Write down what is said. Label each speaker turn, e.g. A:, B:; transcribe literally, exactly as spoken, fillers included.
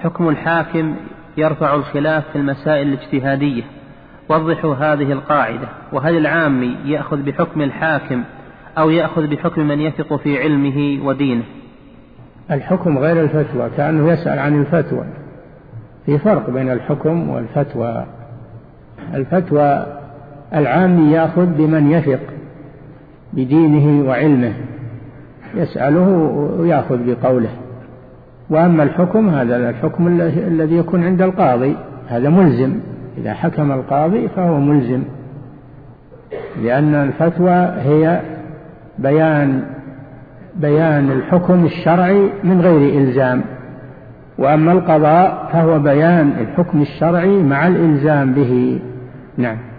A: حكم الحاكم يرفع الخلاف في المسائل الاجتهادية، وضحوا هذه القاعدة. وهل العامي يأخذ بحكم الحاكم أو يأخذ بحكم من يثق في علمه ودينه؟
B: الحكم غير الفتوى، كأنه يسأل عن الفتوى. في فرق بين الحكم والفتوى. الفتوى العامي يأخذ بمن يثق بدينه وعلمه، يسأله ويأخذ بقوله. وأما الحكم هذا الحكم الذي يكون عند القاضي، هذا ملزم، إذا حكم القاضي فهو ملزم، لأن الفتوى هي بيان بيان الحكم الشرعي من غير إلزام، وأما القضاء فهو بيان الحكم الشرعي مع الإلزام به. نعم.